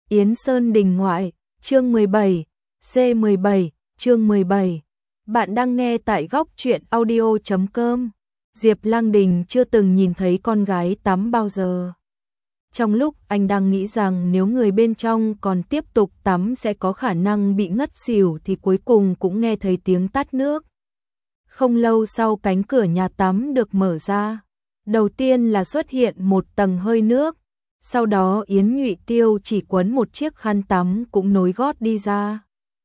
Yến Sơn Đình Ngoại, chương 17, C17, chương 17. Bạn đang nghe tại góc truyện audio.com. Diệp Lang Đình chưa từng nhìn thấy con gái tắm bao giờ. Trong lúc anh đang nghĩ rằng nếu người bên trong còn tiếp tục tắm sẽ có khả năng bị ngất xỉu thì cuối cùng cũng nghe thấy tiếng tắt nước. Không lâu sau cánh cửa nhà tắm được mở ra. Đầu tiên là xuất hiện một tầng hơi nước. Sau đó Yến Nhụy Tiêu chỉ quấn một chiếc khăn tắm cũng nối gót đi ra.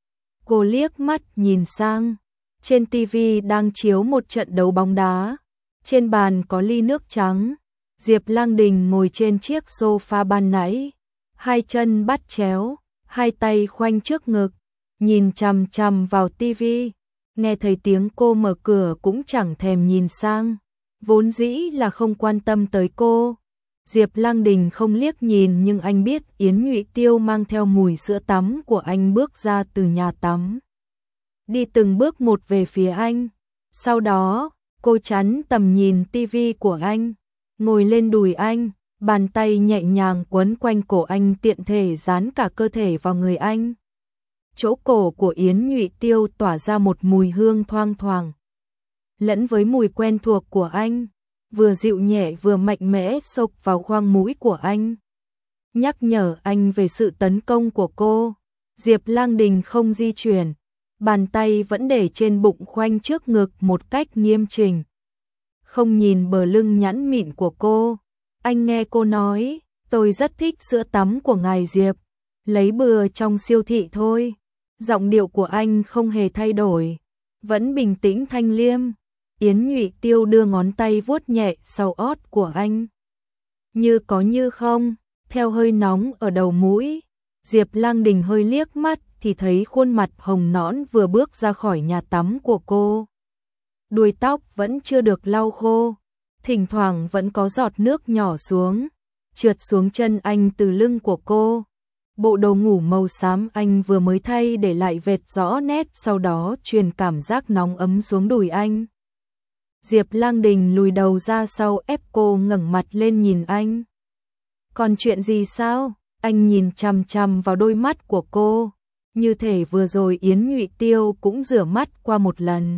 Cô liếc mắt nhìn sang. Trên tivi đang chiếu một trận đấu bóng đá. Trên bàn có ly nước trắng. Diệp Lang Đình ngồi trên chiếc sofa ban nãy. Hai chân bắt chéo, hai tay khoanh trước ngực. Nhìn chằm chằm vào tivi. Nghe thấy tiếng cô mở cửa cũng chẳng thèm nhìn sang. Vốn dĩ là không quan tâm tới cô. Diệp Lang Đình không liếc nhìn nhưng anh biết Yến Nhụy Tiêu mang theo mùi sữa tắm của anh bước ra từ nhà tắm. Đi từng bước một về phía anh. Sau đó, cô chắn tầm nhìn tivi của anh. Ngồi lên đùi anh, bàn tay nhẹ nhàng quấn quanh cổ anh tiện thể dán cả cơ thể vào người anh. Chỗ cổ của Yến Nhụy Tiêu tỏa ra một mùi hương thoang thoảng. Lẫn với mùi quen thuộc của anh. Vừa dịu nhẹ vừa mạnh mẽ xộc vào khoang mũi của anh. Nhắc nhở anh về sự tấn công của cô. Diệp Lang Đình không di chuyển. Bàn tay vẫn để trên bụng khoanh trước ngực một cách nghiêm chỉnh. Không nhìn bờ lưng nhẵn mịn của cô. Anh nghe cô nói, tôi rất thích sữa tắm của ngài Diệp. Lấy bừa trong siêu thị thôi. Giọng điệu của anh không hề thay đổi. Vẫn bình tĩnh thanh liêm. Yến Nhụy Tiêu đưa ngón tay vuốt nhẹ sau ót của anh. Như có như không, theo hơi nóng ở đầu mũi. Diệp Lang Đình hơi liếc mắt thì thấy khuôn mặt hồng nõn vừa bước ra khỏi nhà tắm của cô. Đuôi tóc vẫn chưa được lau khô, thỉnh thoảng vẫn có giọt nước nhỏ xuống, trượt xuống chân anh từ lưng của cô. Bộ đồ ngủ màu xám anh vừa mới thay để lại vệt rõ nét, sau đó truyền cảm giác nóng ấm xuống đùi anh. Diệp Lang Đình lùi đầu ra sau ép cô ngẩng mặt lên nhìn anh. Còn chuyện gì sao? Anh nhìn chằm chằm vào đôi mắt của cô. Như thể vừa rồi Yến Nhụy Tiêu cũng rửa mắt qua một lần.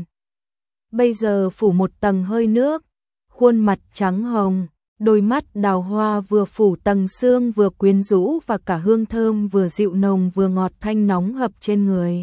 Bây giờ phủ một tầng hơi nước. Khuôn mặt trắng hồng, đôi mắt đào hoa vừa phủ tầng sương vừa quyến rũ và cả hương thơm vừa dịu nồng vừa ngọt thanh nóng hợp trên người.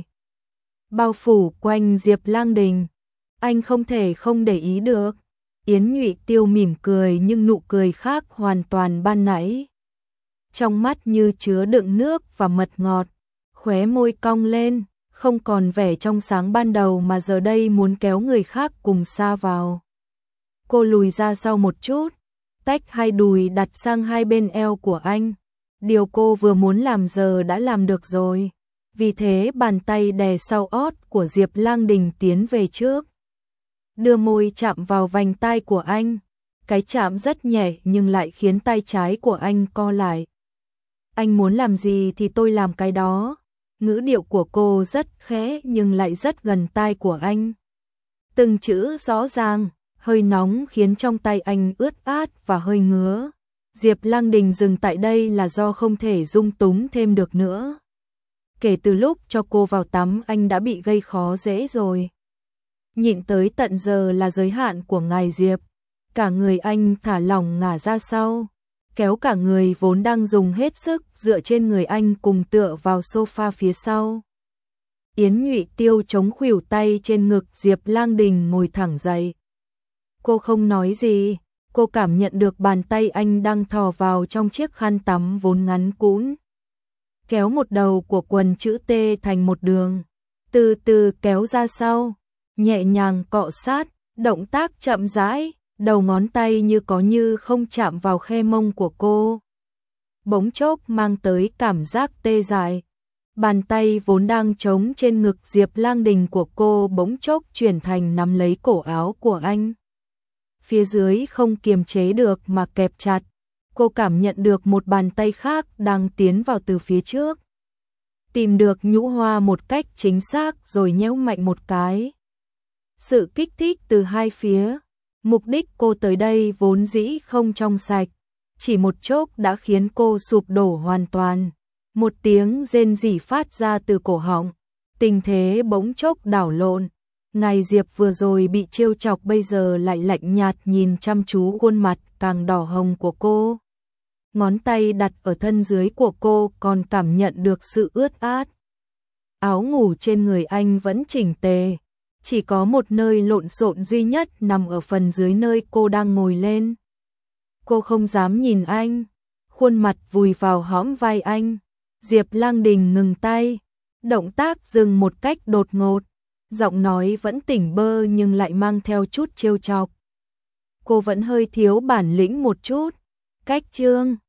Bao phủ quanh Diệp Lang Đình. Anh không thể không để ý được. Yến Nhụy Tiêu mỉm cười nhưng nụ cười khác hoàn toàn ban nãy. Trong mắt như chứa đựng nước và mật ngọt. Khóe môi cong lên, không còn vẻ trong sáng ban đầu mà giờ đây muốn kéo người khác cùng sa vào. Cô lùi ra sau một chút, tách hai đùi đặt sang hai bên eo của anh. Điều cô vừa muốn làm giờ đã làm được rồi. Vì thế bàn tay đè sau ót của Diệp Lang Đình tiến về trước. Đưa môi chạm vào vành tai của anh. Cái chạm rất nhẹ nhưng lại khiến tay trái của anh co lại. Anh muốn làm gì thì tôi làm cái đó. Ngữ điệu của cô rất khẽ nhưng lại rất gần tai của anh. Từng chữ rõ ràng, hơi nóng khiến trong tay anh ướt át và hơi ngứa. Diệp Lang Đình dừng tại đây là do không thể dung túng thêm được nữa. Kể từ lúc cho cô vào tắm anh đã bị gây khó dễ rồi. Nhịn tới tận giờ là giới hạn của ngài Diệp. Cả người anh thả lỏng ngả ra sau, kéo cả người vốn đang dùng hết sức dựa trên người anh cùng tựa vào sofa phía sau. Yến Nhụy Tiêu chống khuỷu tay trên ngực Diệp Lang Đình ngồi thẳng dậy. Cô không nói gì, cô cảm nhận được bàn tay anh đang thò vào trong chiếc khăn tắm vốn ngắn cũn. Kéo một đầu của quần chữ T thành một đường, từ từ kéo ra sau. Nhẹ nhàng cọ sát, động tác chậm rãi, đầu ngón tay như có như không chạm vào khe mông của cô. Bỗng chốc mang tới cảm giác tê dại. Bàn tay vốn đang trống trên ngực Diệp Lang Đình của cô bỗng chốc chuyển thành nắm lấy cổ áo của anh. Phía dưới không kiềm chế được mà kẹp chặt. Cô cảm nhận được một bàn tay khác đang tiến vào từ phía trước. Tìm được nhũ hoa một cách chính xác rồi nhéo mạnh một cái. Sự kích thích từ hai phía. Mục đích cô tới đây vốn dĩ không trong sạch. Chỉ một chốc đã khiến cô sụp đổ hoàn toàn. Một tiếng rên rỉ phát ra từ cổ họng, tình thế bỗng chốc đảo lộn. Ngài Diệp vừa rồi bị trêu chọc bây giờ lại lạnh nhạt nhìn chăm chú khuôn mặt càng đỏ hồng của cô. Ngón tay đặt ở thân dưới của cô còn cảm nhận được sự ướt át. Áo ngủ trên người anh vẫn chỉnh tề, chỉ có một nơi lộn xộn duy nhất nằm ở phần dưới nơi cô đang ngồi lên. Cô không dám nhìn anh, khuôn mặt vùi vào hõm vai anh. Diệp Lang Đình ngừng tay, động tác dừng một cách đột ngột, giọng nói vẫn tỉnh bơ nhưng lại mang theo chút trêu chọc. Cô vẫn hơi thiếu bản lĩnh một chút. Cách Trương